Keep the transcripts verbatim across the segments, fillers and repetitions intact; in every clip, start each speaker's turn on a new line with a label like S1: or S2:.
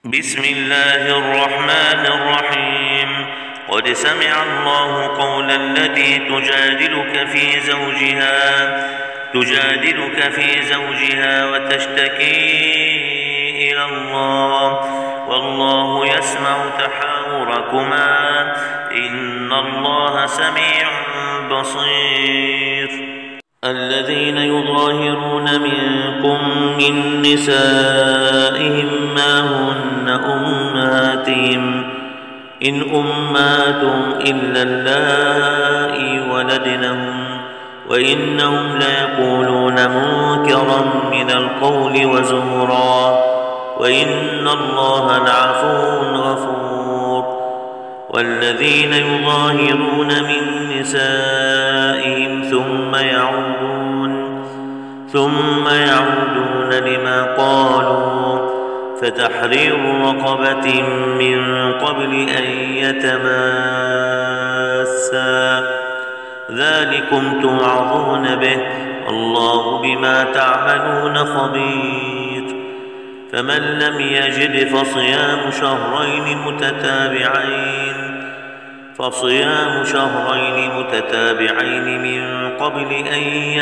S1: بسم الله الرحمن الرحيم. قد سمع الله قول التي تجادلك في زوجها تجادلك في زوجها وتشتكي إلى الله والله يسمع تحاوركما إن الله سميع بصير. الذين يظاهرون منكم من نسائهم ما هن أمهاتهم إن أمهاتهم إلا اللائي ولدنهم وإنهم ليقولون منكرا من القول وزورا وإن الله لعفو غفور. والذين يظاهرون من نسائهم ثم يعودون ثم يعودون لما قالوا فتحرير رقبة من قبل أن يتماسا ذلكم توعظون به الله بما تعملون خبير. فمن لم يجد فصيام شهرين متتابعين فصيام شهرين متتابعين من قبل أن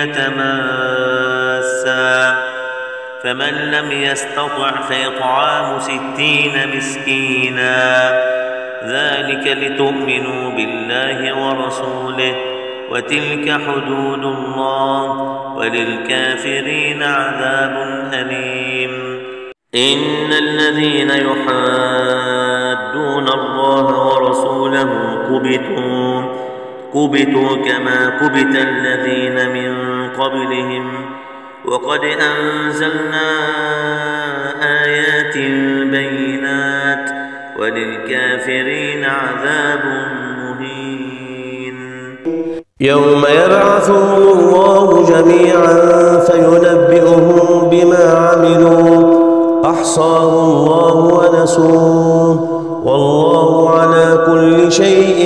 S1: يتماسا فمن لم يستطع فإطعام ستين مسكينا ذلك لتؤمنوا بالله ورسوله وتلك حدود الله وللكافرين عذاب أليم. إن الذين يحادون الله ورسوله كبتوا كبتوا كما كبت الذين من قبلهم وقد أنزلنا آيات بينات وللكافرين عذاب مهين.
S2: يوم يبعثهم الله جميعا فينبئهم بما عملوا أحصاه الله ونسوه والله على كل شيء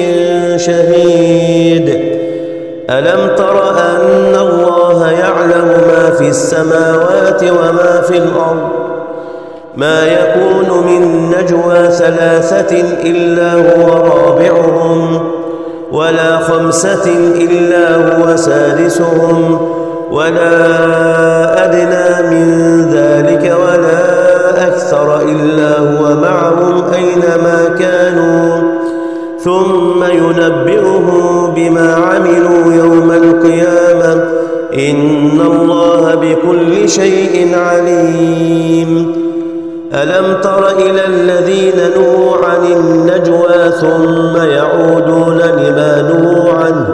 S2: شهيد. ألم تر أن الله يعلم ما في السماوات وما في الأرض ما يكون من نجوى ثلاثة إلا هو رابعهم ولا خمسة إلا هو سادسهم ولا أدنى من ذلك ولا أكثر إلا هو معهم أينما كانوا ثم ينبئهم بما عملوا يوم القيامة إن الله بكل شيء عليم. ألم تر إلى الذين نهوا عن النجوى ثم يعودون لما نهوا عنه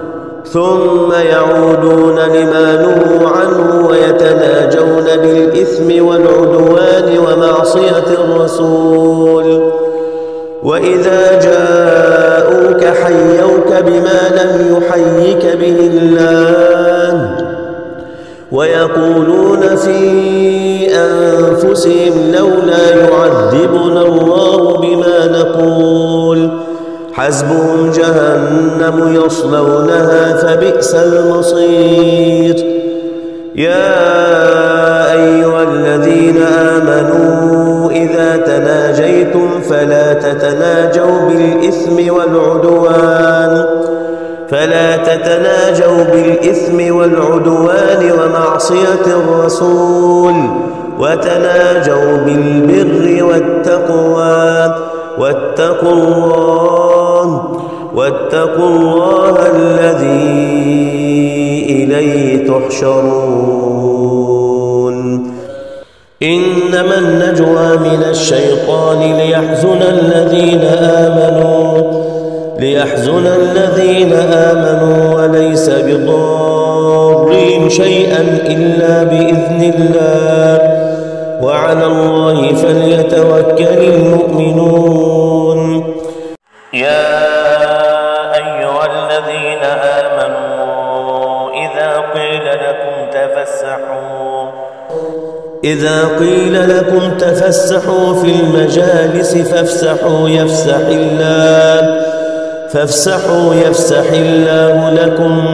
S2: ثم يعودون لما نهوا عنه ويتناجون بالإثم والعدوان ومعصية الرسول وإذا جاءوك حيوك بما لم يحيك به الله ويقولون في أنفسهم لولا يعذبنا الله بما نقول حسبهم جهنم يصلونها فبئس المصير. يا أيها الذين آمنوا إذا تناجيتم فلا تتناجوا بالإثم والعدوان فلا تتناجوا بالإثم والعدوان ومعصية الرسول وتناجوا بالبر والتقوى واتقوا الله واتقوا الله الذي إليه تحشرون. إنما النجوى من الشيطان ليحزن الذين آمنوا ليحزن الذين آمنوا وليس بضارهم شيئا إلا بإذن الله وعلى الله فليتوكل المؤمنون.
S1: يا أيها الذين آمنوا إذا قيل لكم تفسحوا
S2: إذا قيل لكم تفسحوا في المجالس فافسحوا يفسح الله فافسحوا يفسح الله لكم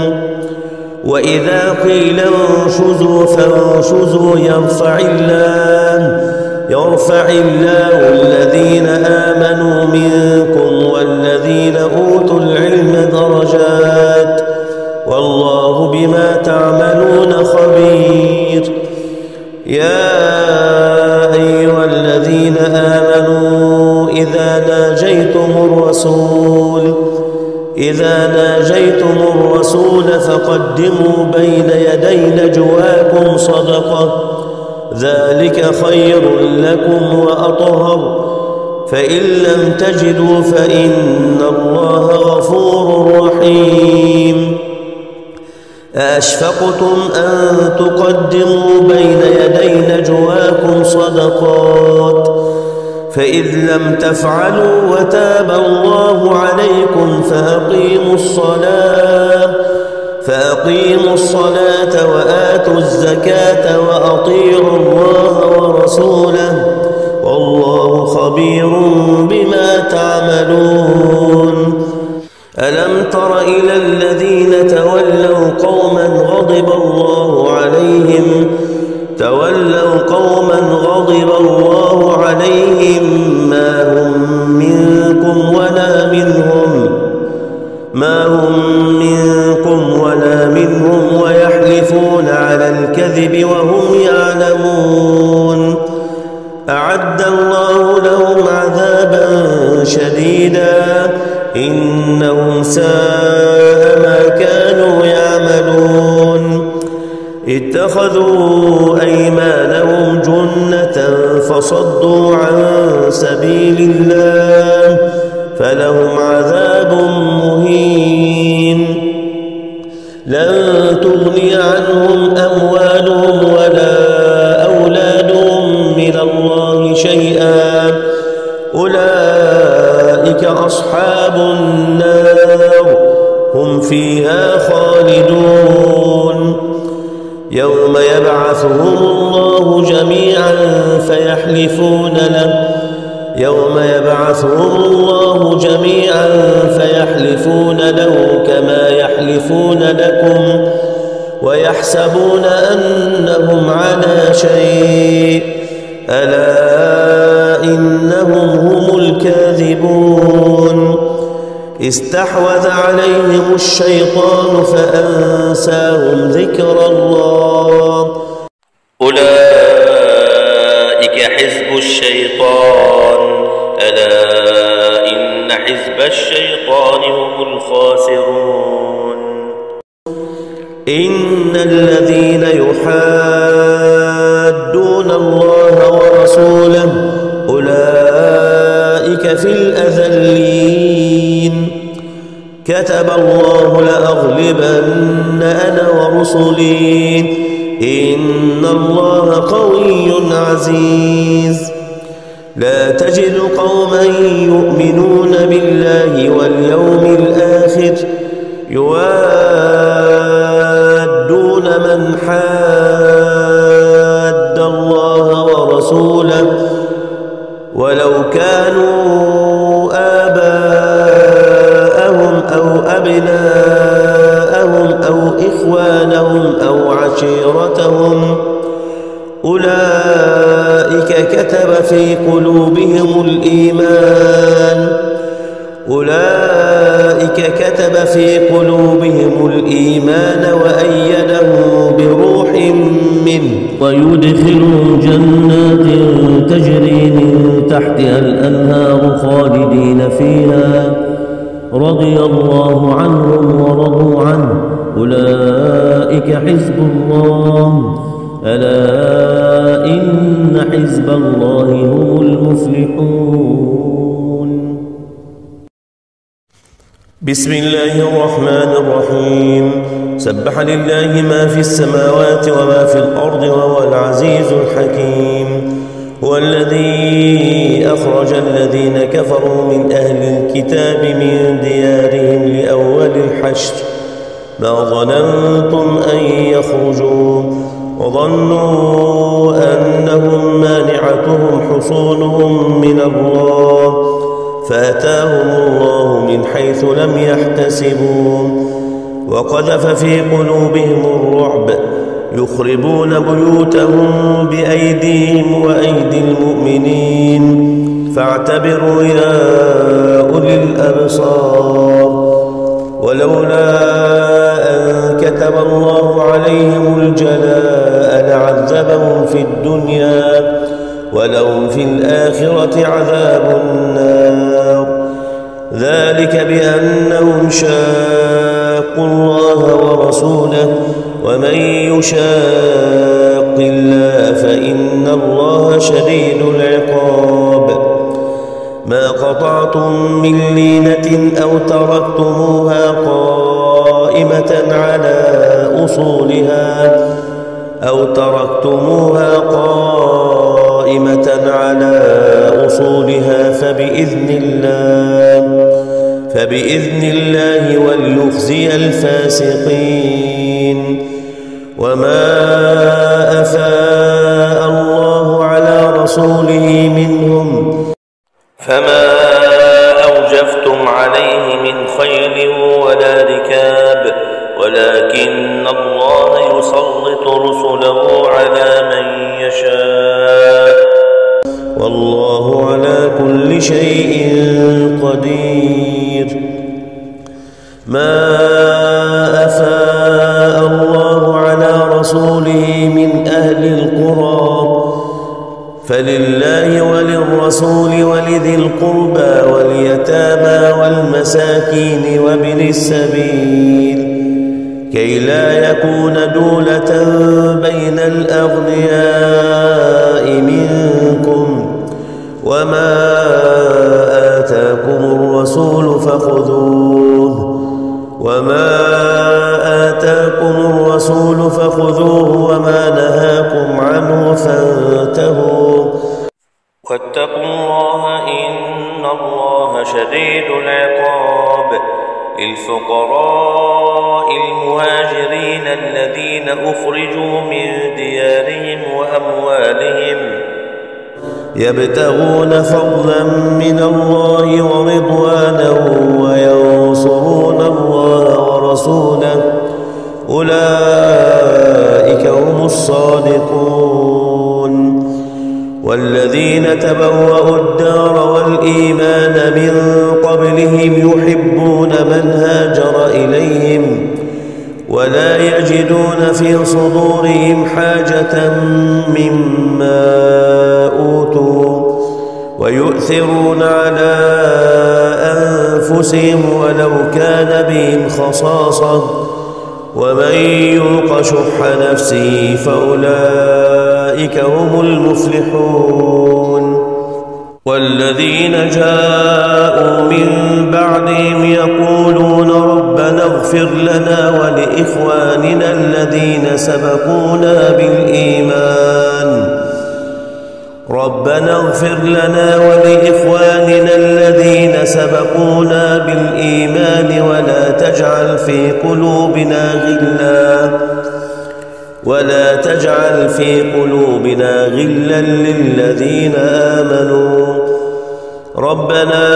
S2: وإذا قيل انشزوا فانشزوا يرفع الله يرفع الله الذين آمنوا منكم والذين أوتوا العلم درجات والله بما تعملون خبير. يا أيها الذين آمنوا إذا ناجيتم الرسول إذا ناجيتم الرسول فقدموا بين يدي نجواكم صدقة ذلك خير لكم وأطهر فإن لم تجدوا فإن الله غفور رحيم. أأشفقتم أن تقدموا بين يدي نجواكم صدقات فإذ لم تفعلوا وتاب الله عليكم فأقيموا الصلاة فأقيموا الصلاة وآتوا الزكاة وأطيعوا الله ورسوله والله خبير بما تعملون. ألم تر إلى الذين تولوا قوما غضب الله عليهم تولوا قوما غضب الله عليهم ما هم منكم ولا منهم ما هم منكم ولا منهم ويحلفون على الكذب وهم يعلمون. أعد الله لهم عذابا شديدا إنهم ساء ما كانوا يعملون. اتخذوا أيمانهم جنة فصدوا عن سبيل الله فلهم عذاب مهين. لن تغني عنهم أموالهم ولا أولادهم من الله شيئا أولئك أصحاب النار هم فيها خالدون. يوم يبعثهم الله جميعا فيحلفون له يوم يبعثهم الله جميعا فيحلفون له كما يحلفون لكم ويحسبون أنهم على شيء ألا إنهم هم الكاذبون. استحوذ عليهم الشيطان فأنساهم ذكر الله
S1: أولئك حزب الشيطان ألا إن حزب الشيطان هم الخاسرون.
S2: إن الذين يحادون الله ورسوله أولئك في الأذلين. كتب الله لأغلبن أنا ورسلي إن الله قوي عزيز. لا تجد قوما يؤمنون بالله واليوم الآخر يوادون من حاد الله ورسوله ولو كانوا آباءهم أو أبناءهم أو إخوانهم أو عشيرتهم أولئك كتب في قلوبهم الإيمان أولئك كتب في قلوبهم الإيمان وأيدهم بروح منه ويدخلهم جنات تجري من تحتها الأنهار خالدين فيها رضي الله عنهم ورضوا عنه أولئك حزب الله ألا إن حزب الله هم المفلحون. بسم الله الرحمن الرحيم. سبح لله ما في السماوات وما في الأرض وهو العزيز الحكيم. هو الذي أخرج الذين كفروا من أهل الكتاب من ديارهم لأول الحشر ما ظننتم أن يخرجوا وظنوا أنهم مانعتهم حصونهم من الله فأتاهم الله من حيث لم يحتسبوا وقذف في قلوبهم الرعب يخربون بيوتهم بأيديهم وأيدي المؤمنين فاعتبروا يا أولي الأبصار ولولا أن كتب الله عليهم الجلاء لعذبهم في الدنيا ولهم في الآخرة عذاب النار ذلك بأنهم شاقوا الله ورسوله ومن يشاق الله فإن الله شديد العقاب ما قطعتم من لينة أو تركتموها قائمة على أصولها أو تركتموها قائمة على أصولها فبإذن الله فبإذن الله وليخزي الفاسقين وما أفاء الله على رسوله منهم
S1: فما أوجفتم عليه من خيل ولا ركاب ولكن الله يسلط رسله على من يشاء
S2: والله على كل شيء قدير ما أفاء الله على رسوله من أهل القرى فلله وللرسول ولذي القربى واليتامى والمساكين وابن السبيل كي لا يكون دولة بين الأغنياء منكم وما آتاكم الرسول فخذوه وما آتاكم الرسول فخذوه وما نهاكم عنه فانتهوا
S1: واتقوا الله إن الله شديد العقاب للفقراء المهاجرين الذين أخرجوا من ديارهم وأموالهم
S2: يبتغون فضلا من الله ورضوانا وينصرون الله ورسوله أولئك هم الصادقون والذين تبوأوا الدار والإيمان من قبلهم يحبون من هاجر إليهم ولا يجدون في صدورهم حاجة مما أوتوا ويؤثرون على أنفسهم ولو كان بهم خصاصة ومن يوق شح نفسه فأولئك هم المفلحون والذين جاءوا من بعدهم يقولون ربنا اغفر لنا ولإخواننا الذين سبقونا بالإيمان ربنا اغفر لنا ولإخواننا الذين سبقونا بالإيمان ولا تجعل في قلوبنا غلا ولا تجعل في قلوبنا غلا للذين آمنوا ربنا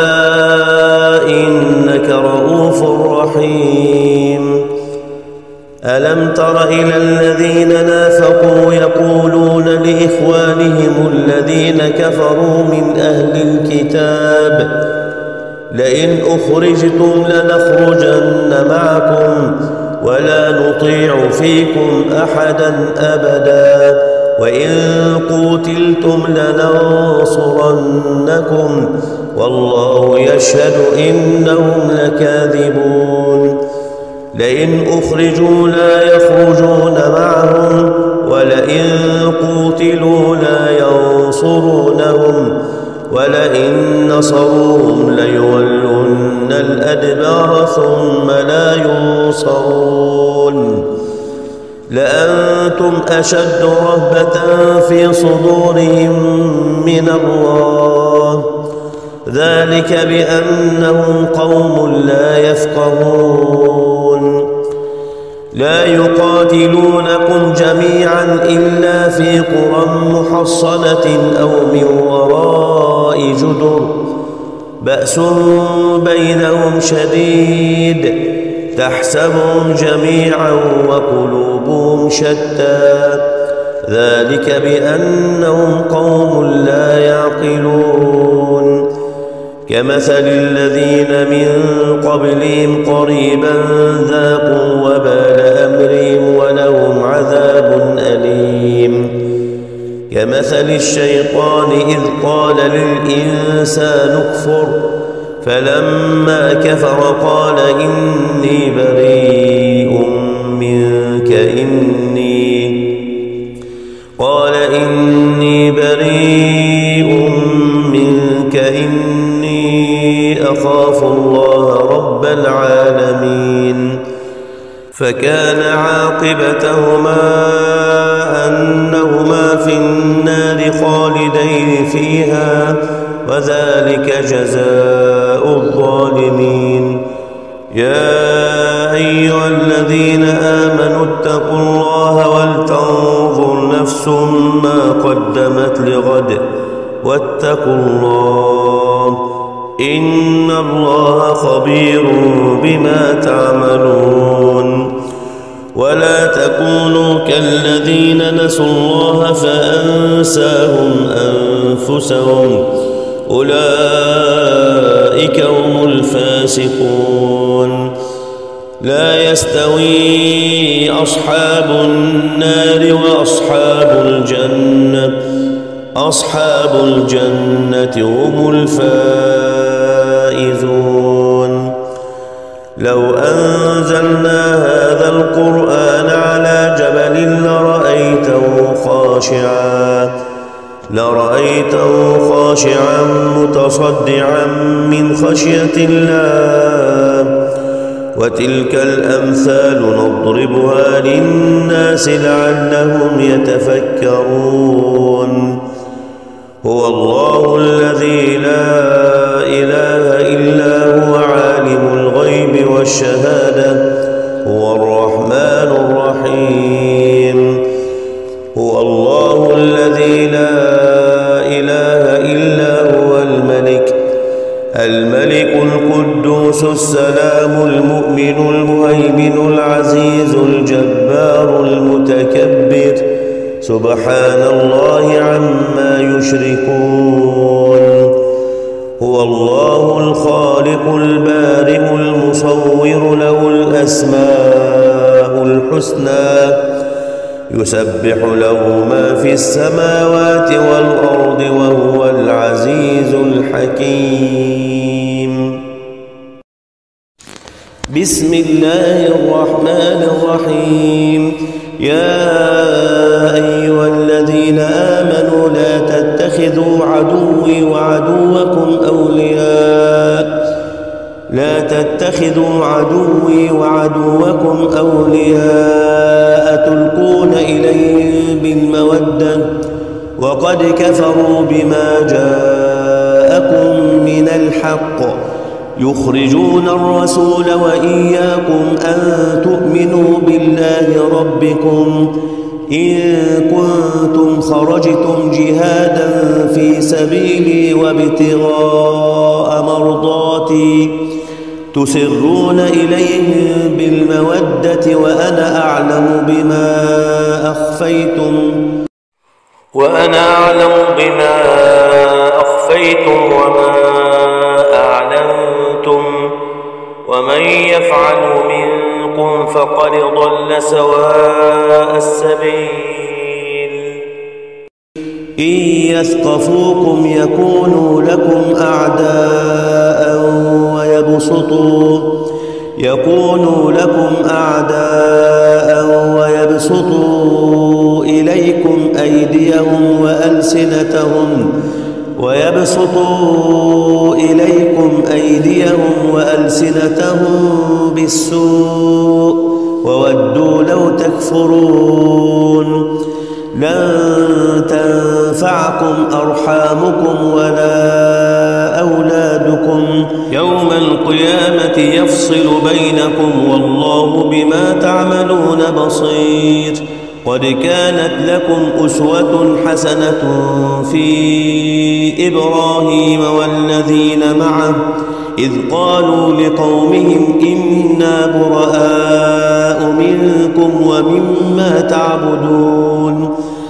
S2: إنك رؤوف رحيم ألم تر إلى الذين نافقوا يقولون لإخوانهم الذين كفروا من أهل الكتاب لئن أخرجتم لنخرجن معكم ولا نطيع فيكم أحدا أبدا وإن قوتلتم لننصرنكم والله يشهد إنهم لكاذبون لئن أخرجوا لا يخرجون معهم ولئن قوتلوا لا ينصرونهم ولئن نصروهم ليولن الأدبار ثم لا ينصرون لأنتم أشد رهبة في صدورهم من الله ذلك بأنهم قوم لا يفقهون لا يقاتلونكم جميعا إلا في قرى محصنة أو من وراء جدر بأس بينهم شديد تحسبهم جميعا وقلوبهم شتى ذلك بأنهم قوم لا يعقلون كمثل الذين من قبلهم قريبا ذاقوا وبال أمرهم ولهم عذاب أليم كمثل الشيطان إذ قال للإنسان اكفر فلما كفر قال إني بريء منك إني قال إني بريء منك إني أخاف الله رب العالمين فكان عاقبتهما أنهما في النار خالدين فيها وذلك جزاء الظالمين يا أيها الذين آمنوا اتقوا الله ولتنظر نفس ما قدمت لغد واتقوا الله إن الله خبير بما تعملون ولا تكونوا كالذين نسوا الله فأنساهم أنفسهم أولئك هم الفاسقون لا يستوي أصحاب النار وأصحاب الجنة أصحاب الجنة هم الفائزون لو أنزلنا هذا القرآن على جبل لرأيته خاشعا لرأيته خاشعا متصدعا من خشية الله وتلك الأمثال نضربها للناس لعلهم يتفكرون هو الله الذي لا إله إلا هو عالم الغيب والشهادة هو الرحمن الرحيم هو الله الذي لا إله إلا هو الملك الملك القدوس السلام المؤمن المهيمن العزيز الجبار المتكبر سبحان الله عما يشركون هو الله الخالق البارئ المصور له الأسماء الحسنى يسبح له ما في السماوات والأرض وهو العزيز الحكيم بسم الله الرحمن الرحيم يا أيها الذين آمنوا لا تتخذوا عدوي وعدوكم أولياء لا تتخذوا عدوي وعدوكم أولياء تلقون إليهم بالمودة وقد كفروا بما جاءكم من الحق يخرجون الرسول وإياكم أن تؤمنوا بالله ربكم إن كنتم خرجتم جهادا في سبيلي وابتغاء مرضاتي تسرون إليهم بالمودة وأنا أعلم بما أخفيتم
S1: وأنا أعلم بما أخفيتم وما أعلنتم ومن يفعل منكم فقد ضل سواء السبيل
S2: إن يثقفوكم يكونوا لكم أعداء ويبسطوا يكونوا لكم أعداء ويبسطوا إليكم أيديهم وألسنتهم ويبسطوا إليكم أيديهم وألسنتهم بالسوء وودوا لو تكفرون لن تنفعكم أرحامكم ولا أولادكم يوم القيامة يفصل بينكم والله بما تعملون بصير قد كانت لكم أسوة حسنة في إبراهيم والذين معه إذ قالوا لقومهم إنا براء منكم ومما تعبدون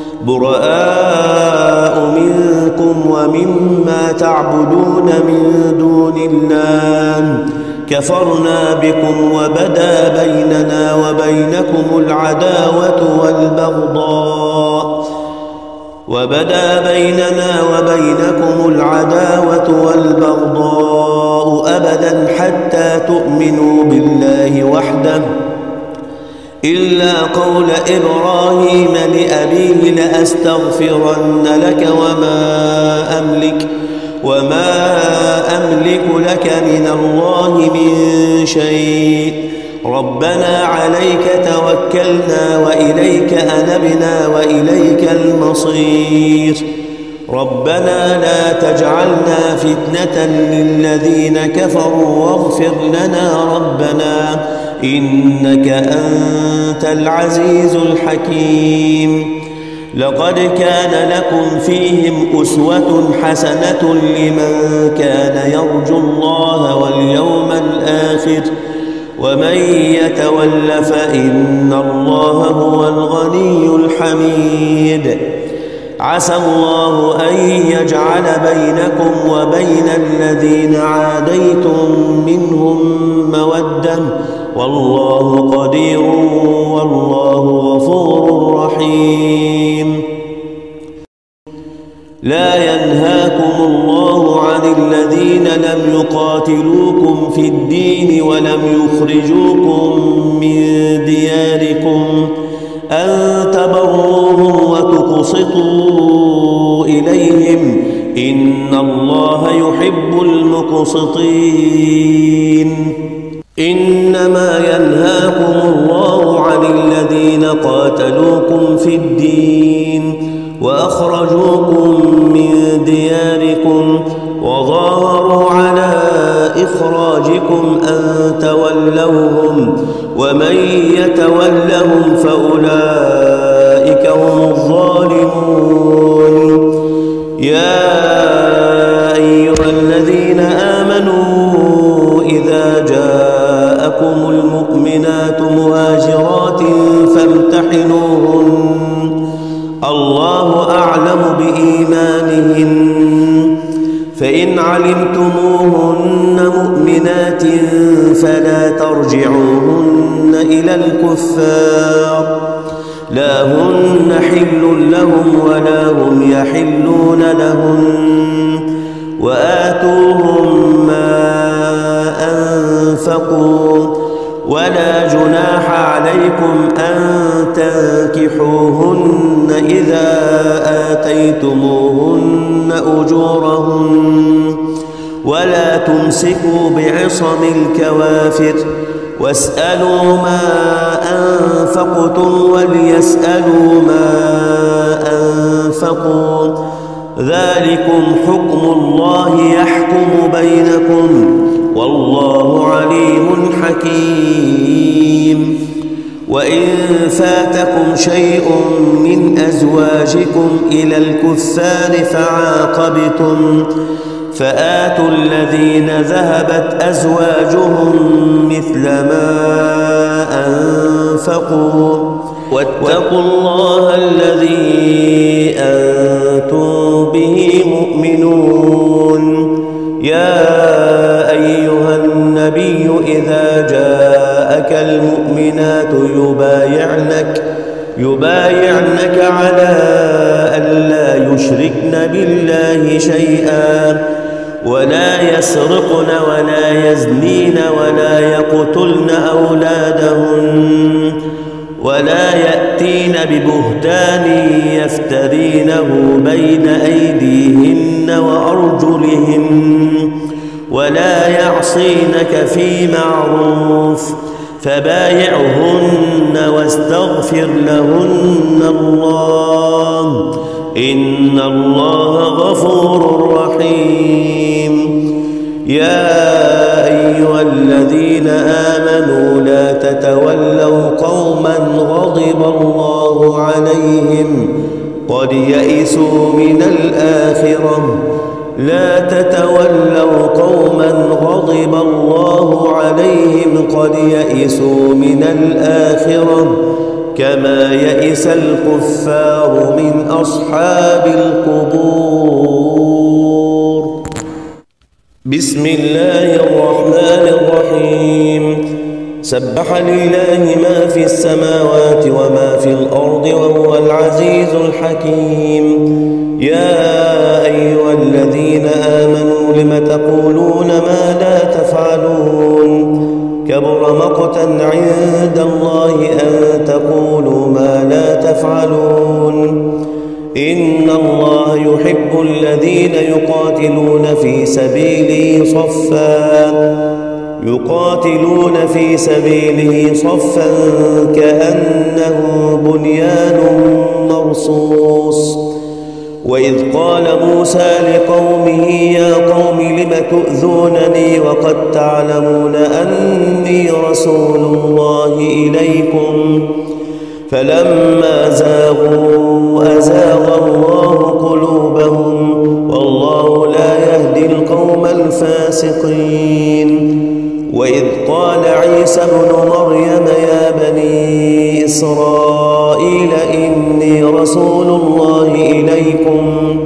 S2: براء منكم ومما تعبدون من دون الله كفرنا بكم وبدا بيننا وبينكم العداوة والبغضاء وبدا بيننا وبينكم العداوة والبغضاء أبدا حتى تؤمنوا بالله وحده إلا قول إبراهيم لأبيه لأستغفرن لك وما أملك وما أملك لك من الله من شيء ربنا عليك توكلنا وإليك أنبنا وإليك المصير ربنا لا تجعلنا فتنة للذين كفروا واغفر لنا ربنا إنك أنت العزيز الحكيم لقد كان لكم فيهم أسوة حسنة لمن كان يرجو الله واليوم الآخر ومن يتول فإن الله هو الغني الحميد عسى الله أن يجعل بينكم وبين الذين عاديتم منهم مودة والله قدير والله غفور رحيم لا ينهاكم الله عن الذين لم يقاتلوكم في الدين ولم يخرجوكم من دياركم أن تبروهم وتقسطوا إليهم إن الله يحب المقسطين إنما ينهاكم الله عن الذين قاتلوكم في الدين وأخرجوكم من دياركم وظاهروا على إخراجكم أن تولوهم ومن يتولهم فأولئك هم الظالمون يا أيها الذين آمنوا إذا جاءكم المؤمنات مهاجرات فامتحنوهن الله أعلم بإيمانهن فإن علمتموهن مؤمنات فلا ترجعوهن إلى الكفار لا هن حل لهم ولا هم يحلون لهن وآتوهم ما أنفقوا ولا جناح عليكم أن تنكحوهن إذا آتيتموهن أجورهن ولا تمسكوا بعصم الكوافر واسألوا ما أنفقتم وليسألوا ما أنفقوا ذلكم حكم الله يحكم بينكم والله عليم حكيم وإن فاتكم شيء من أزواجكم إلى الكفار فعاقبتم فآتوا الذين ذهبت أزواجهم مثل ما أنفقوا واتقوا الله الذي أنتم به مؤمنون يا أيها النبي إذا جاءك المؤمنات يبايعنك يبايعنك على ألا يشركن بالله شيئا ولا يسرقن ولا يزنين ولا يقتلن أولادهن ولا يأتين ببهتان يفترينه بين أيديهن وأرجلهن ولا يعصينك في معروف فبايعهن واستغفر لهن الله إن الله غفور رحيم يا أيها الذين آمنوا لا تتولوا قوما غضب الله عليهم قد يئسوا من الآخرة لا تتولوا قوما غضب غضب الله عليهم قد يئسوا من الآخرة كما يئس الكفار من أصحاب القبور. بسم الله الرحمن الرحيم. سبح لله ما في السماوات وما في الأرض وهو العزيز الحكيم. يا أيها الذين آمنوا لم تقولون ما لا تفعلون كبر مقتا عند الله أن تقولوا ما لا تفعلون. إن الله يحب الذين يقاتلون في سبيله صفا يقاتلون في سبيله صفا كأنه بنيان مرصوص. وإذ قال موسى لقومه يا قوم لم تؤذونني وقد تعلمون أني رسول الله إليكم فلما زاغوا أزاغ الله قلوبهم والله لا يهدي القوم الفاسقين. وإذ قال عيسى ابن مريم يا بني إسرائيل إني رسول الله إليكم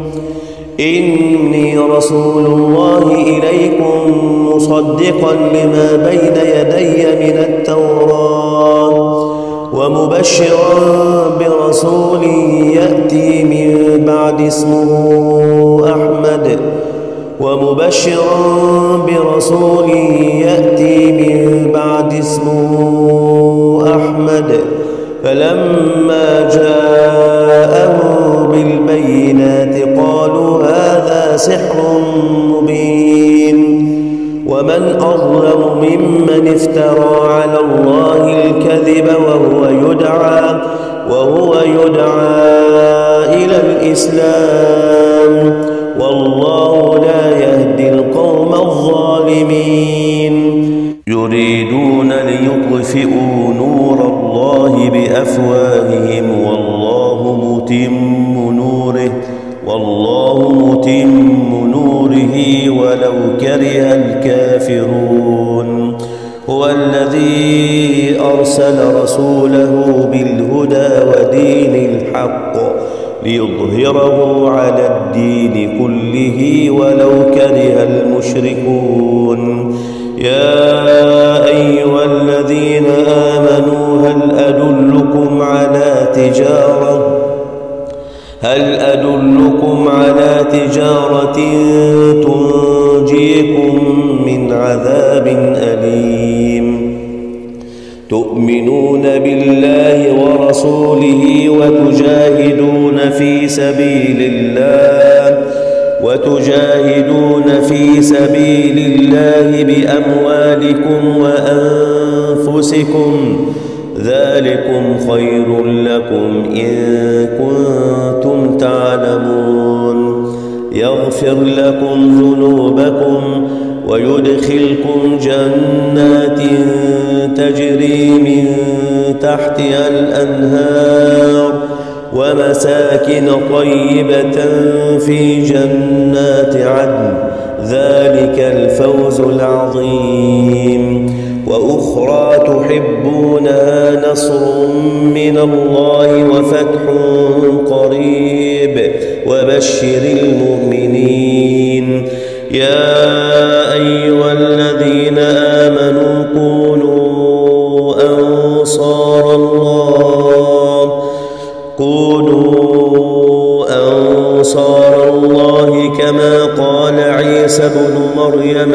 S2: إني رسول الله إليكم مصدقا لما بين يدي من التوراة ومبشرا برسول يأتي من بعد اسمه أحمد ومبشرا برسول يأتي من بعد اسمه أحمد فلما جاءهم بالبينات قالوا هذا سحر مبين. ومن أظلم ممن افترى على الله الكذب وهو يدعى وهو يدعى إلى الإسلام والله لا يهدي القوم الظالمين. يريدون ليطفئوا نور الله بأفواههم والله متم نوره والله متم نوره ولو كره الكافرون. هو الذي أرسل رسوله بالهدى ودين الحق ليظهره على الدين كله ولو كره المشركون. يا أيها الذين آمنوا هل أدلكم على تجارة هل أدلكم على تجارة تنجيكم من عذاب أليم. تؤمنون بالله ورسوله وتجاهدون في سبيل الله وتجاهدون في سبيل الله بأموالكم وأنفسكم ذلكم خير لكم إن كنتم تعلمون. يغفر لكم ذنوبكم ويدخلكم جنات تجري من تحتها الأنهار ومساكن طيبة في جنات عدن ذلك الفوز العظيم. وأخرى تحبونها نصر من الله وفتح قريب وبشر المؤمنين. يا أيها الذين آمنوا كونوا أنصار الله كونوا أنصار الله كما قال عيسى ابن مريم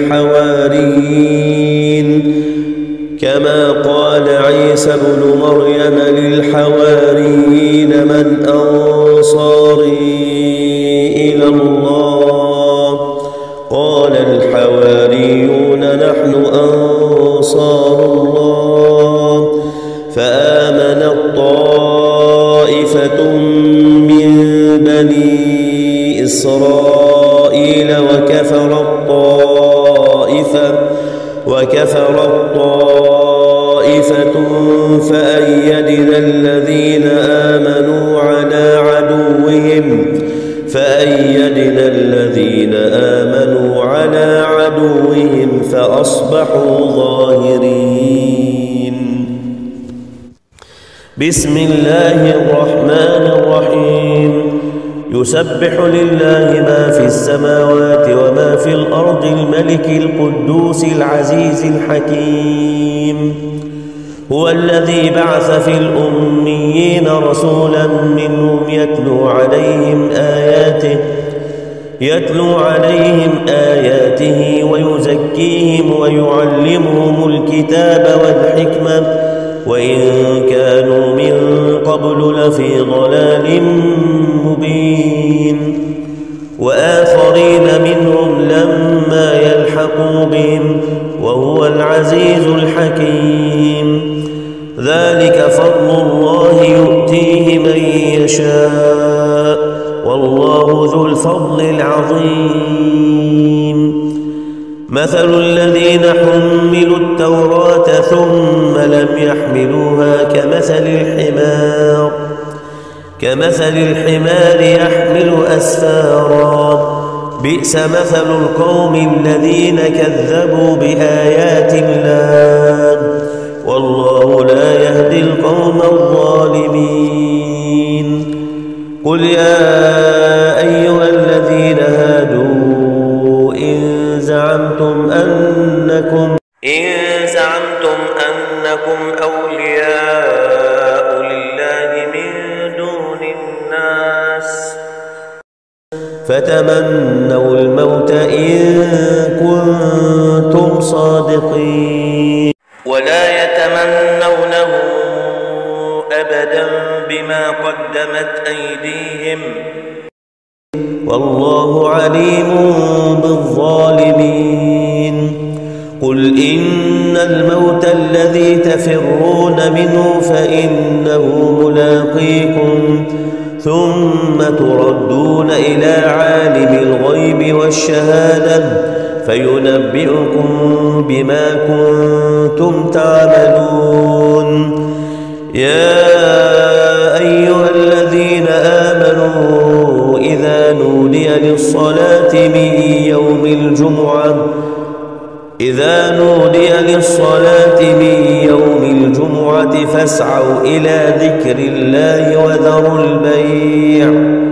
S2: للحواريين كما قال عيسى ابن مريم للحواريين من أنصاري إلى الله قال الحواريون نحن أنصار الله. فآمنت طائفة من بني إسرائيل وكفرت طائفة وكفرت طائفة فأيدنا الذين آمنوا على عدوهم فأيدنا الذين آمنوا على عدوهم فأصبحوا ظاهرين. بسم الله الرحمن الرحيم. يسبح لله ما في السماوات وما في الأرض الملك القدوس العزيز الحكيم. هو الذي بعث في الأميين رسولا منهم يتلو عليهم آياته يتلو عليهم آياته ويزكيهم ويعلمهم الكتاب والحكمة وإن كانوا من قبل لفي ضلال مبين. وآخرين منهم لما يلحقوا بهم وهو العزيز الحكيم. ذلك فضل الله يؤتيه من يشاء والله ذو الفضل العظيم. مثل الذين حملوا التوراة ثم لم يحملوها كمثل الحمار كمثل الحمار يحمل أسفارا. بئس مثل القوم الذين كذبوا بآيات الله والله لا يهدي القوم الظالمين. قل يا أيها الذين هادوا إن زعمتم أنكم
S1: إن زعمتم أنكم أولياء لله من دون الناس
S2: فتمنوا الموت إن كنتم صادقين
S1: ولا يتمنونه أبدا بما قدمت أيديهم
S2: والله عليم بالظالمين. قل إن الموت الذي تفرون منه فإنه ملاقيكم ثم تردون إلى عالم الغيب والشهادة فينبئكم بما كنتم تعملون. يا أيها الذين آمنوا إذا نودي للصلاة من يوم الجمعة إذا نودي للصلاة من يوم الجمعة فاسعوا إلى ذكر الله وذروا البيع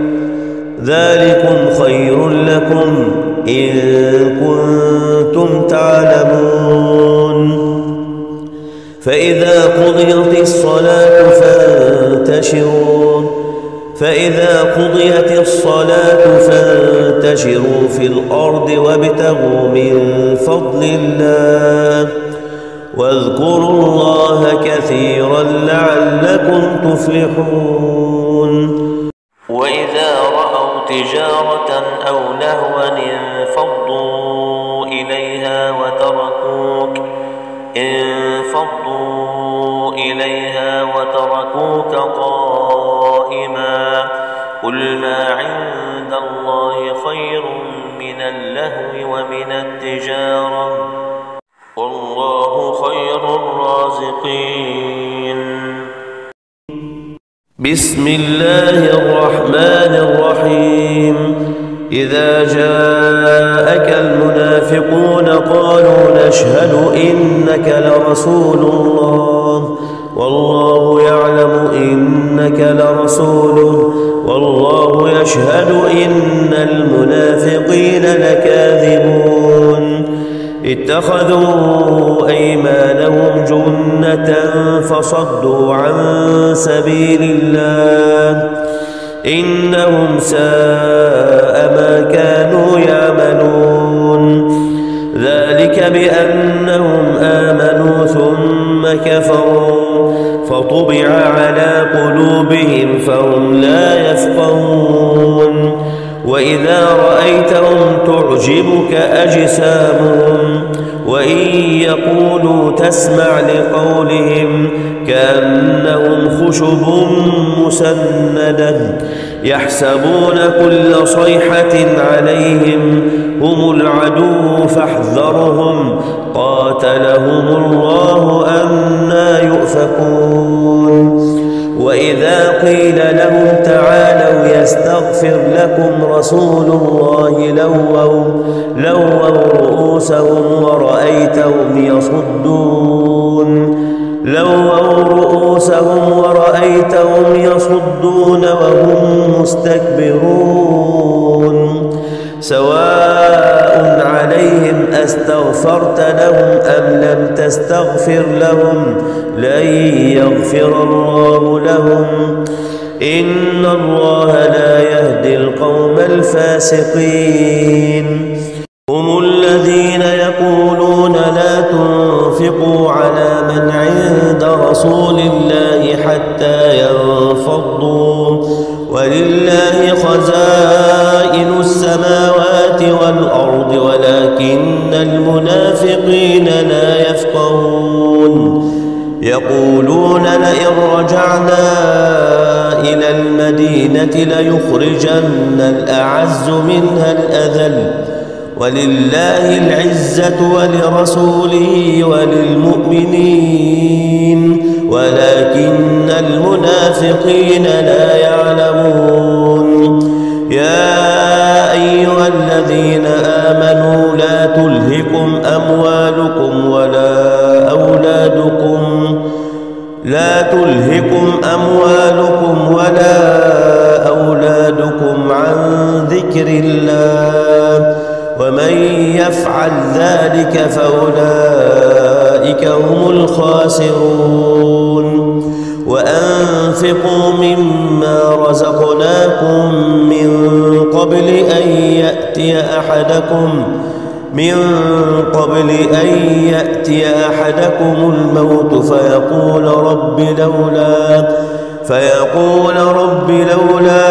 S2: ذلكم خير لكم إن كنتم تعلمون. فإذا قضيت الصلاة فانتشروا فإذا قضيت الصلاة فانتشروا في الأرض وابتغوا من فضل الله واذكروا الله كثيرا لعلكم تفلحون.
S1: وإذا رأوا تجارة أو لهوا انفضوا إليها وتركوك انفضوا إليها وتركوك قائما قل ما عند الله خير من اللهو ومن التجارة والله خير الرازقين.
S2: بسم الله الرحمن الرحيم. إذا جاءك المنافقون قالوا نشهد إنك لرسول الله والله يعلم إنك لرسوله والله يشهد إن المنافقين لكاذبون. اتخذوا أيمانهم جنة فصدوا عن سبيل الله إنهم ساء ما كانوا يعملون. ذلك بأنهم آمنوا ثم كفروا فطبع على قلوبهم فهم لا يفقهون. وإذا رأيتهم تعجبك أجسامهم وإن يقولوا تسمع لقولهم كأنهم خشب مسندة يحسبون كل صيحة عليهم هم العدو فاحذرهم قاتلهم الله أنى يؤفكون. وإذا قيل لهم تعالوا يستغفر لكم رسول الله لووا لووا رؤوسهم ورأيتهم يصدون لووا رؤوسهم ورأيتهم يصدون وهم مستكبرون سواء عليهم أستغفرت لهم أم لم تستغفر لهم لن يغفر الله لهم إن الله لا يهدي القوم الفاسقين هم الذين يقولون لا تنفقوا على من عند رسول الله حتى ينفضوا ولله خزائن السماوات والأرض ولكن المنافقين لا يفقهون يقولون لئن رجعنا إلى المدينة ليخرجن الأعز منها الأذل ولله العزة ولرسوله وللمؤمنين ولكن المنافقين لا يعلمون يا أيها الذين آمنوا لا تلهكم أموالكم ولا أولادكم لا تلهكم أموالكم ولا أولادكم عن ذكر الله ومن يفعل ذلك فأولئك هم الخاسرون وأنفقوا مما رزقناكم من قبل أن يأتي أحدكم من قبل أن يأتي أحدكم الموت فيقول رب لولا فيقول رب لولا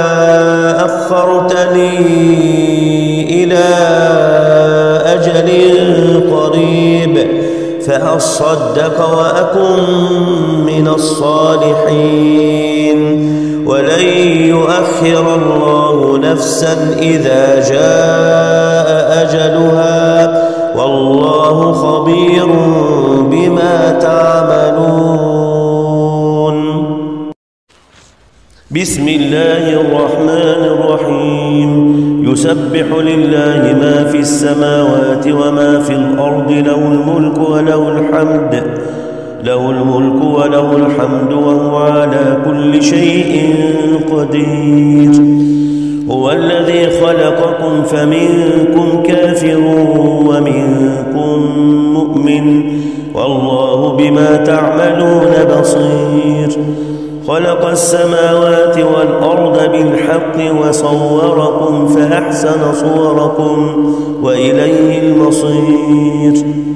S2: أخرتني إلى أجل قريب فأصدق وأكن من الصالحين ولن يؤخر الله نفسا إذا جاء أجلها والله خبير بما تعملون بسم الله الرحمن الرحيم يسبح لله ما في السماوات وما في الأرض له الملك وله الحمد له الملك وله الحمد وهو على كل شيء قدير هو الذي خلقكم فمنكم كافر ومنكم مؤمن والله بما تعملون بصير خلق السماوات والأرض بالحق وصوركم فأحسن صوركم وإليه المصير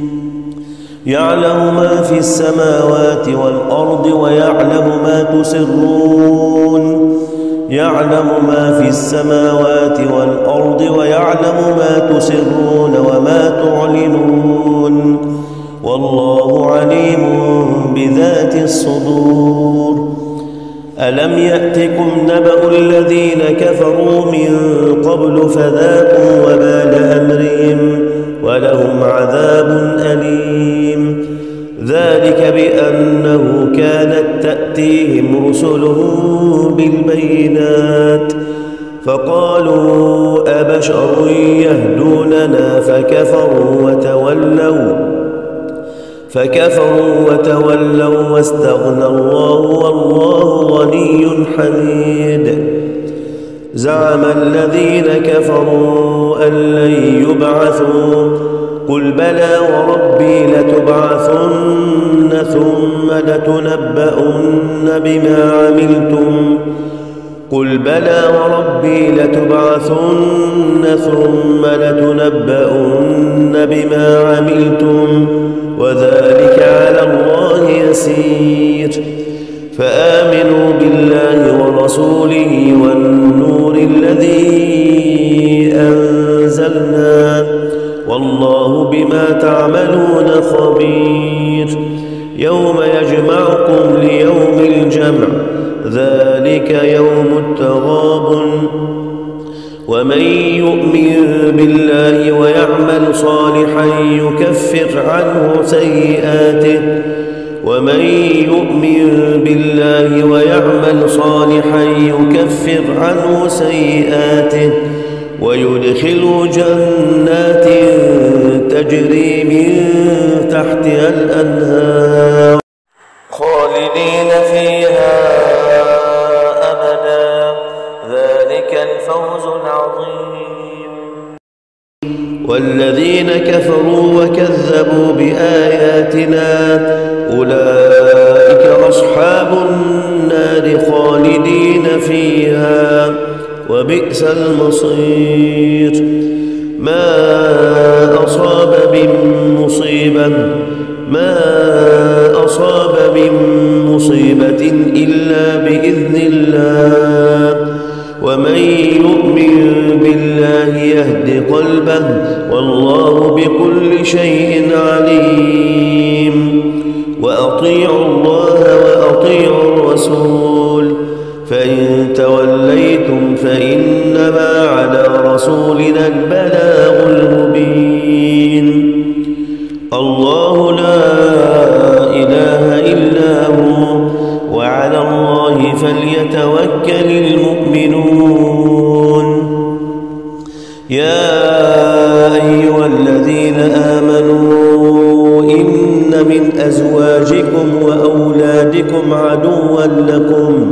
S2: يعلم ما في السماوات والأرض ويعلم ما تسرون يعلم ما في السماوات والأرض ويعلم ما تسرون وما تعلنون والله عليم بذات الصدور ألم يأتكم نبأ الذين كفروا من قبل فذاقوا وبال أمرهم ولهم عذاب أليم ذلك بأنه كانت تأتيهم رسلهم بالبينات فقالوا أبشر يهدوننا فكفروا وتولوا فكفروا وتولوا واستغنى الله والله غني حميد زعم الذين كفروا أن لن يبعثوا قل بلى وربي لتبعثن ثم لتنبؤن بما عملتم قل بلى وربي لتبعثن ثم لتنبؤن بما عملتم وذلك على الله يسير فآمنوا بالله ورسوله والنور الذي أنزلنا والله بما تعملون خبير يوم يجمعكم ليوم الجمع ذلك يوم التغابن ومن يؤمن بالله ويعمل صالحا يكفر عنه سيئاته ومن يؤمن بالله ويعمل صالحا يكفر عنه سيئاته ويدخل جنات تجري من تحتها الأنهار
S1: خالدين فيها أبدا، ذلك الفوز العظيم.
S2: والذين كفروا وكذبوا بآياتنا أولئك أصحاب النار خالدين فيها وبئس المصير. ما أصاب من مصيبة ما أصاب من مصيبة إلا بإذن الله، ومن يؤمن بالله يهد قلبه، والله بكل شيء عليم. وأطيعوا الله وأطيعوا الرسول، فإن توليتم فإنما على رسولنا البلاغ المبين. الله لا إله إلا هو، وعلى الله فليتوكل المؤمنون. يا أيها الذين آمنوا إن من أزواجكم وأولادكم عدوا لكم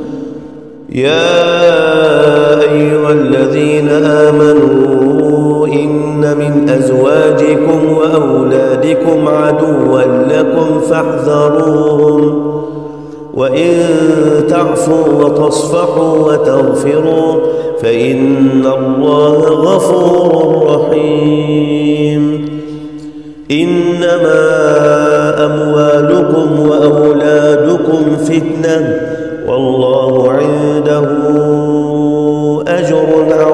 S2: يا أيها الذين آمنوا إن من أزواجكم وأولادكم عدوا لكم فاحذروهم، وإن تعفوا وتصفحوا وتغفروا فإن الله غفور رحيم. إنما أموالكم وأولادكم فتنة، والله عنده أجر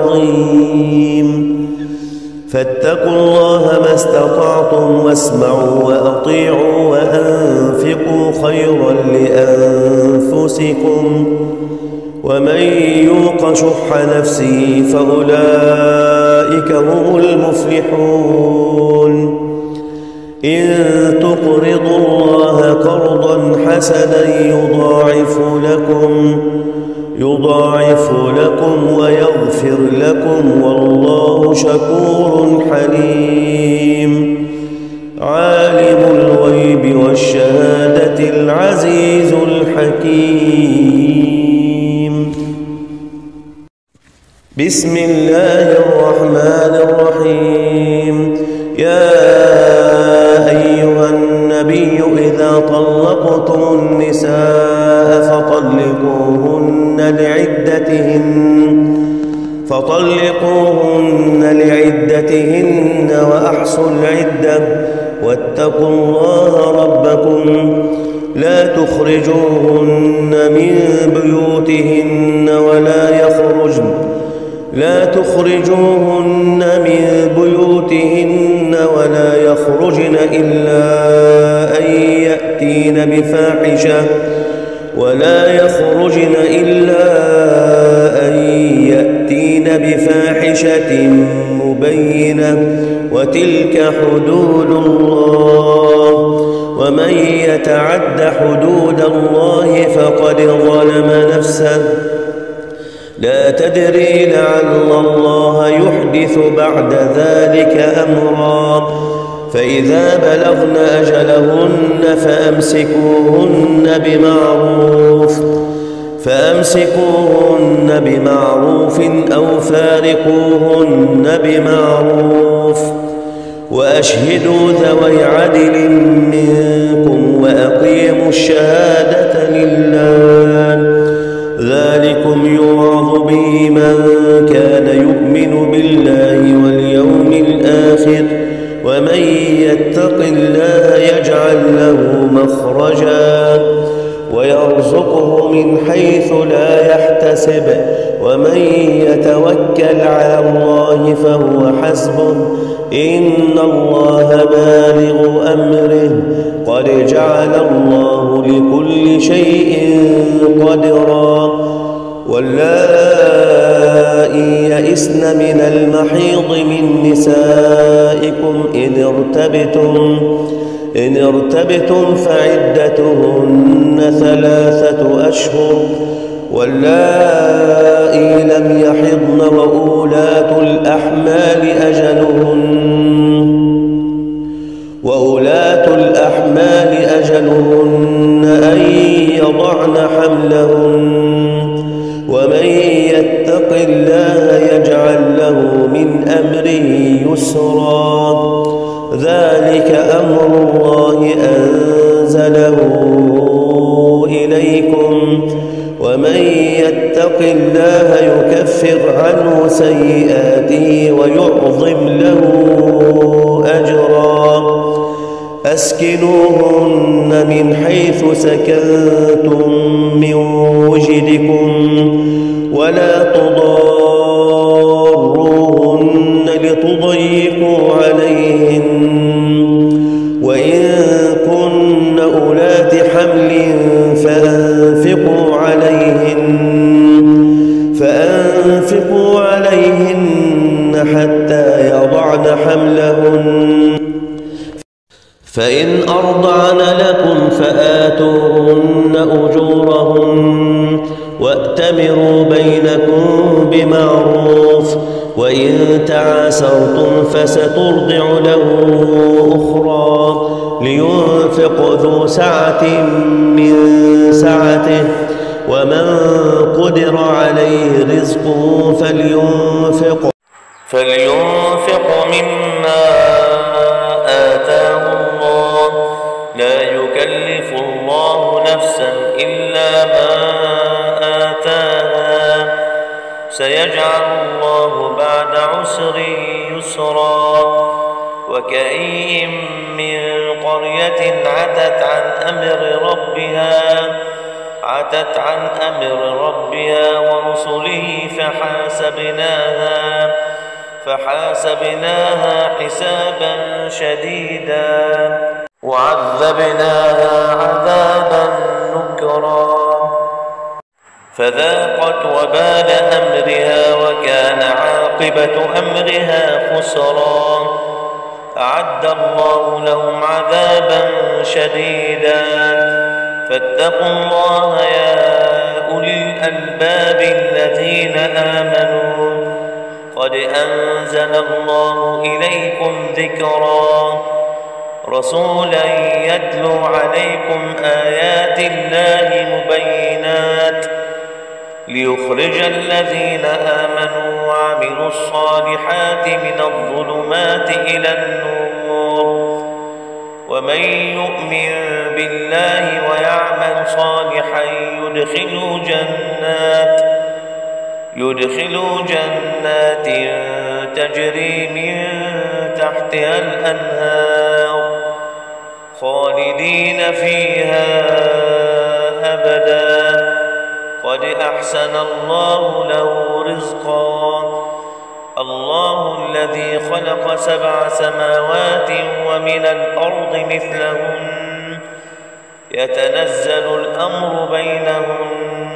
S2: عظيم. فاتقوا الله ما استطعتم واسمعوا وأطيعوا وأنفقوا خيرا لأنفسكم، ومن يوق شح نفسه فأولئك هم المفلحون. إن تقرضوا الله قرضا حسنا يضاعف لكم يضاعف لكم ويغفر لكم، والله شكور حليم. عالم الغيب والشهادة العزيز الحكيم. بسم الله الرحمن الرحيم. يا أيها النبي إذا طلقتم النساء فطلقوهن لعدتهن فطلقوهن لعدتهن وأحصوا العدة، واتقوا الله ربكم لا تخرجوهن من بيوتهن ولا يخرجن لا تخرجوهن من بيوتهن ولا يخرجن إلا أن يأتين بفاحشة ولا يخرجن إلا أن يأتين بفاحشة مبينة، وتلك حدود الله، ومن يتعد حدود الله فقد ظلم نفسه. لا تدري لعل الله يحدث بعد ذلك أمرا. فإذا بلغن أجلهن فأمسكوهن بمعروف فأمسكوهن بمعروف أو فارقوهن بمعروف، وأشهدوا ذوي عدل منكم وأقيموا الشهادة لله. ذلكم يوعظ به من كان يؤمن بالله واليوم الآخر، ومن يتق الله يجعل له مخرجا ويرزقه من حيث لا يحتسب، ومن يتوكل على الله فهو حسبه، إن الله بالغ أمره، قد جعل الله لكل شيء قدرا. واللائي يئسن من المحيض من نسائكم إن ارتبتم إن ارتبتم فعدتهن ثلاثة أشهر، واللائي لم يحضن وأولاة الأحمال أجلهن أجلهن أن يضعن حملهن ومن يتق الله يجعل له من أمره يسرا ذلك أمر الله أنزله إليكم ومن يتق الله يكفر عنه سيئاته ويعظم له أجرا أسكنوهن من حيث سكنتم من وجدكم ولا تضاروهن لتضيقوا عليهن وإن كن أولات حمل فأنفقوا عليهن فأنفقوا عليهن حتى يضعن حملهن فإن أرضعن لكم فآتوهن أجورهن وأتمروا بينكم بمعروف وإن تعاسرتم فسترضع له أخرى لينفق ذو سعة من سعته ومن قدر عليه رزقه فلينفق
S1: فلينفق مما آتاه الله لا يكلف الله نفسا إلا ما آتاها سيجعل الله بعد عسر يسرا وكأين من قرية عتت عن أمر ربها عتت عن أمر ربها ورسله فحاسبناها فحاسبناها حسابا شديدا وعذبناها عذابا نكرا فذاقت وبال أمرها وكان عاقبة أمرها خسرا أعد الله لهم عذابا شديدا فاتقوا الله يا أولي الألباب الذين آمنوا قد أنزل الله إليكم ذكرا رسولا يتلو عليكم آيات الله مبينات ليخرج الذين آمنوا وعملوا الصالحات من الظلمات إلى النور ومن يؤمن بالله ويعمل صالحا يدخله جنات يدخله جنات تجري من تحتها الأنهار خالدين فيها أبدا قد أحسن الله له رزقا الله الذي خلق سبع سماوات ومن الأرض مثلهن يتنزل الأمر بينهن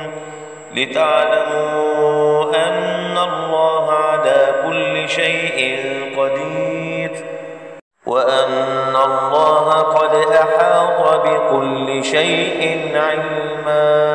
S1: لتعلموا أن الله على كل شيء قدير وأن الله قد أحاط بكل شيء علما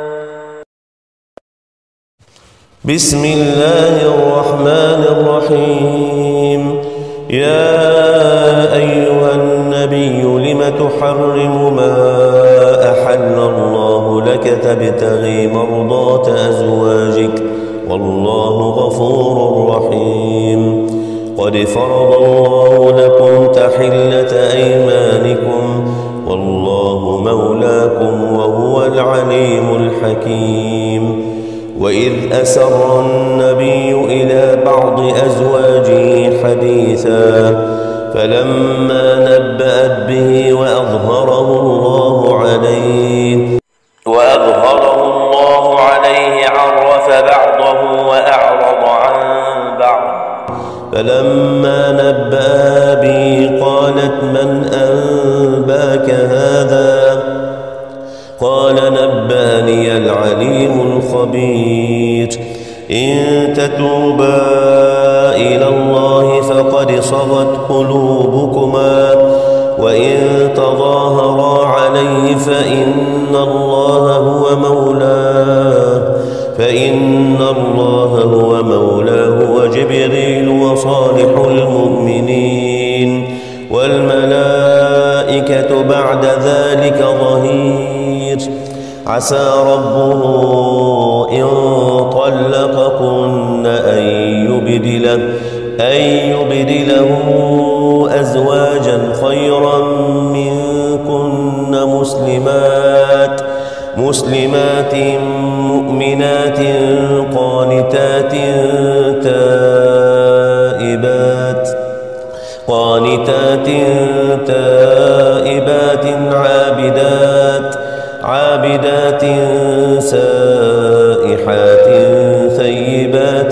S2: بسم الله الرحمن الرحيم يا أيها النبي لم تحرم ما أحل الله لك تبتغي مرضات أزواجك والله غفور رحيم قد فرض الله لكم تحلة أيمانكم والله مولاكم وهو العليم الحكيم وإذ أسر النبي إلى بعض أزواجه حديثا فلما نبأت به وأظهره الله عليه
S1: وأظهره الله عليه عرف بعضه وأعرض عن بعض
S2: فلما نبأ به قالت من أنباك هذا قال نبأني العليم الخبير إن تتوبا إلى الله فقد صغت قلوبكما وإن تظاهرا عليه فإن الله هو مولاه فإن الله هو مولاه وجبريل وصالح المؤمنين والملائكة بعد ذلك عسى ربه إن طلقكن أن يبدله, أن يبدله أزواجا خيرا منكن مسلمات مسلمات مؤمنات قانتات تائبات قانتات تائبات عابدات عابدات سائحات ثيبات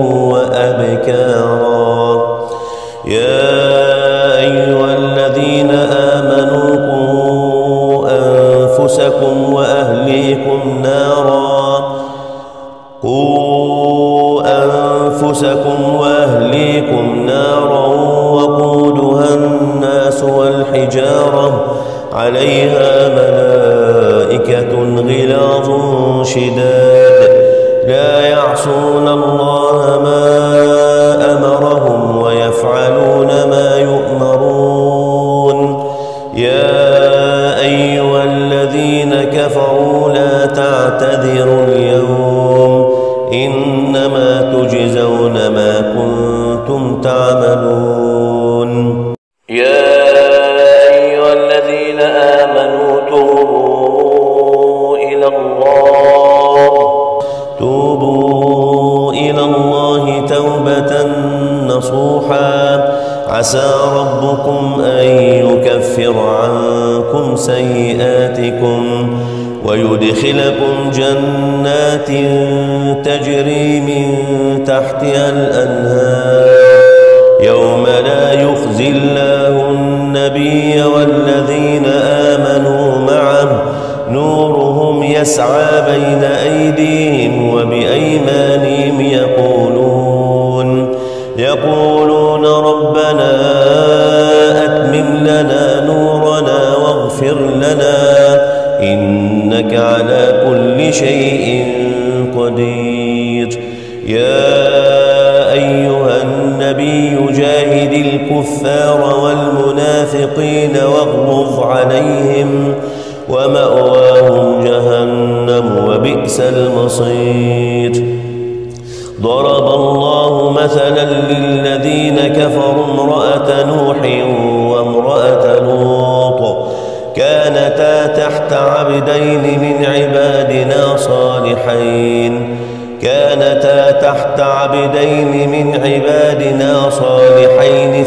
S2: وأبكارا. يا أيها الذين آمنوا قوا أنفسكم وأهليكم نارا قوا أنفسكم وأهليكم نارا وقودها الناس والحجارة عليها ملائكة غلاظ شداد لا يعصون الله ما أمرهم ويفعلون ما يؤمرون. يا أيها الذين كفروا لا تعتذروا اليوم إنما تجزون ما كنتم تعملون.
S1: يا أيها الذين آمنوا توبوا إلى الله
S2: توبوا إلى الله توبة نصوحا عسى ربكم أن يكفر عنكم سيئاتكم ويدخلكم جنات تجري من تحتها الأنهار يوم لا يخزي الله النبي والذين آمنوا معه نورهم يسعى بين أيديهم وبأيمانهم يقولون يقولون ربنا أتمم لنا نورنا واغفر لنا إنك على كل شيء قدير. يا أيها النبي جاهد الكفار والمنافقين واغلظ عليهم ومأواهم جهنم وبئس المصير. ضرب الله مثلا للذين كفروا امرأة نوح وامرأة لوط كانتا تحت عبدين من عبادنا صالحين كانتا تحت عبدين من عبادنا صالحين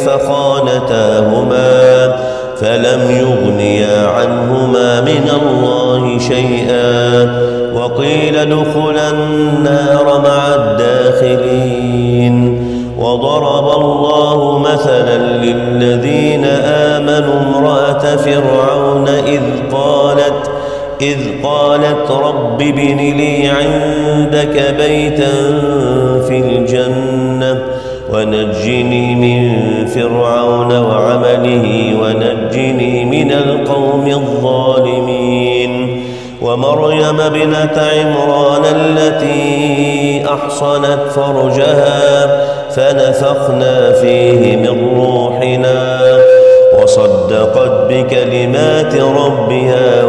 S2: فخانتاهما فلم يغنيا عنهما من الله شيئا وقيل ادخلا النار مع الداخلين. وضرب الله مثلا للذين آمنوا امرأة فرعون إذ قالت إذ قالت رب ابن لي عندك بيتا في الجنة ونجني من فرعون وعمله ونجني من القوم الظالمين. ومريم ابنة عمران التي أحصنت فرجها فنفخنا فيه من روحنا وصدقت بكلمات ربها